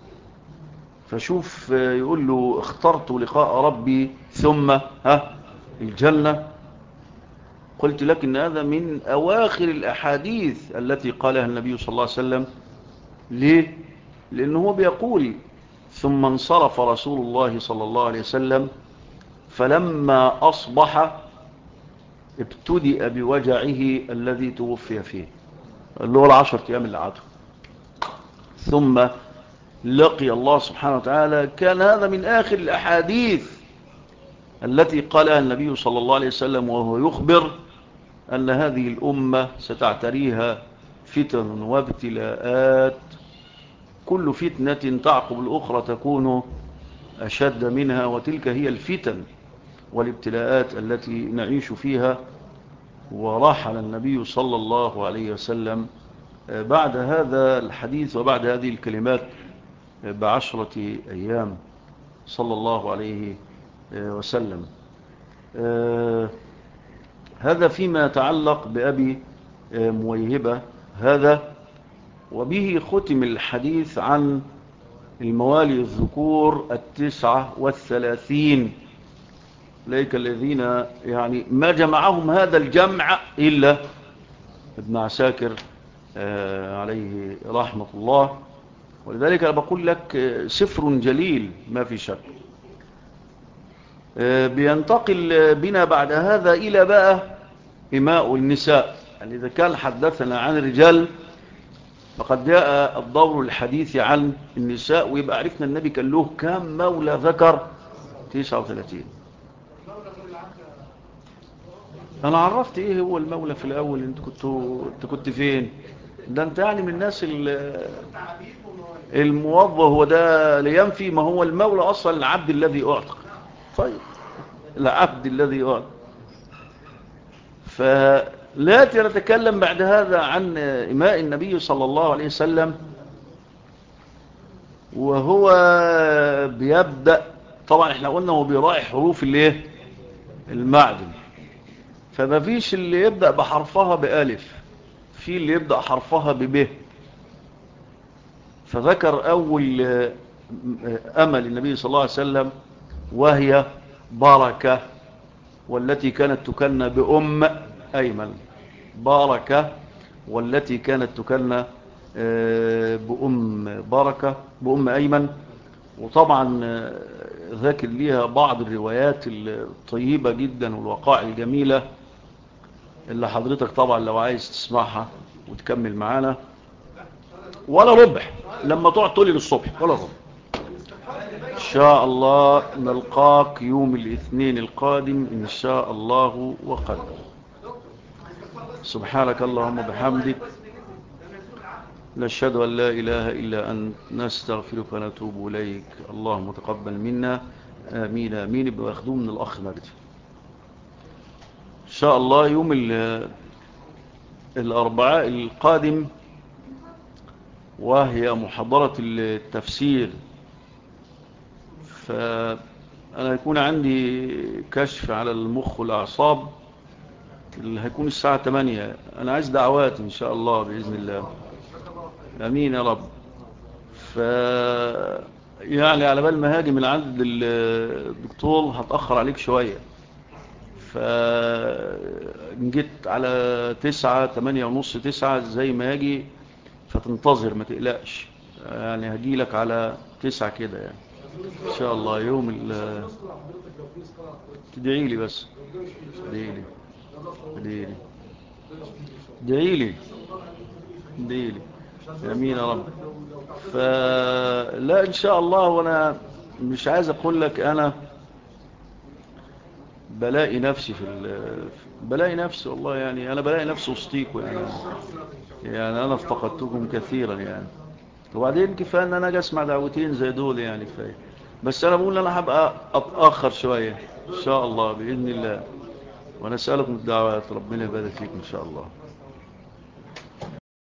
فشوف يقول له اخترت لقاء ربي ثم الجنة. قلت لك إن هذا من أواخر الأحاديث التي قالها النبي صلى الله عليه وسلم. ليه؟ لأنه بيقول ثم انصرف رسول الله صلى الله عليه وسلم فلما أصبح ابتدأ بوجعه الذي توفي فيه، اللي هو 10 أيام اللي عادوا، ثم لقي الله سبحانه وتعالى. كان هذا من آخر الأحاديث التي قالها النبي صلى الله عليه وسلم وهو يخبر أن هذه الأمة ستعتريها فتن وابتلاءات، كل فتنة تعقب الأخرى تكون أشد منها، وتلك هي الفتن والابتلاءات التي نعيش فيها. ورحل النبي صلى الله عليه وسلم بعد هذا الحديث وبعد هذه الكلمات ب10 أيام صلى الله عليه وسلم. هذا فيما يتعلق بأبي مويهبة هذا. وبه ختم الحديث عن الموالي الذكور 39، أولئك الذين يعني ما جمعهم هذا الجمع إلا ابن عساكر عليه رحمة الله. ولذلك أنا بقول لك سفر جليل ما في شك. بينتقل بنا بعد هذا إلى بقى إماء النساء. يعني إذا كان حدثنا عن الرجال فقد جاء الدور الحديث عن النساء، ويبقى عرفنا النبي كان له كام مولى ذكر؟ 39. أنا عرفت إيه هو المولى في الأول. أنت كنت فين؟ ده أنت يعني من الناس الموظف. هو ده لينفي ما هو المولى أصلا العبد الذي أعتق. طيب العبد الذي أعتق. فلا نتكلم بعد هذا عن إماء النبي صلى الله عليه وسلم، وهو بيبدأ طبعا احنا قلنا هو بيراعي حروف الايه المعدن. فما فيش اللي يبدأ بحرفها بألف، في اللي يبدأ حرفها بب. فذكر أول أمل النبي صلى الله عليه وسلم وهي بركة، والتي كانت تكنى بأم أيمن. بركة والتي كانت تكنى بأم بركة، بأم أيمن. وطبعا ذاكر ليها بعض الروايات الطيبة جدا والوقائع الجميلة اللي حضرتك طبعا لو عايز تسمعها وتكمل معانا ولا ربع، لما تقعد تقولي للصبح ولا ربع. إن شاء الله نلقاك يوم الاثنين القادم إن شاء الله وقدر. سبحانك اللهم بحمدك، نشهد أن لا إله إلا أنت، نستغفرك ونتوب إليك. اللهم تقبل منا. آمين آمين. يبقى أخذوه من الأخ مجد إن شاء الله يوم الأربعاء القادم، وهي محاضرة التفسير. فأنا يكون عندي كشف على المخ والأعصاب اللي هيكون الساعة 8. أنا عايز دعوات إن شاء الله بإذن الله. أمين يا رب. يعني على بال ما هاجي من عند الدكتور هتأخر عليك شوية. فنجيت على 9 8:30 9 زي ما هاجي، فتنتظر ما تقلقش. يعني هجيلك على 9 كده يعني ان شاء الله يوم تدعي لي بس. ادعي لي ادعي لي ادعي لي ادعي لي. امين يا رب. فلا ان شاء الله. وانا مش عايز اقول لك انا بلاقي نفسي بلاقي نفسي والله يعني انا بلاقي نفسي وسطيكم يعني. يعني انا افتقدتكم كثيرا يعني. وبعدين كفايه ان انا اجي اسمع دعوتين زي دول يعني كفايه. بس انا بقول انا هبقى اتاخر شويه ان شاء الله باذن الله. ونسالكم الدعوات. ربنا يبارك فيكم ان شاء الله.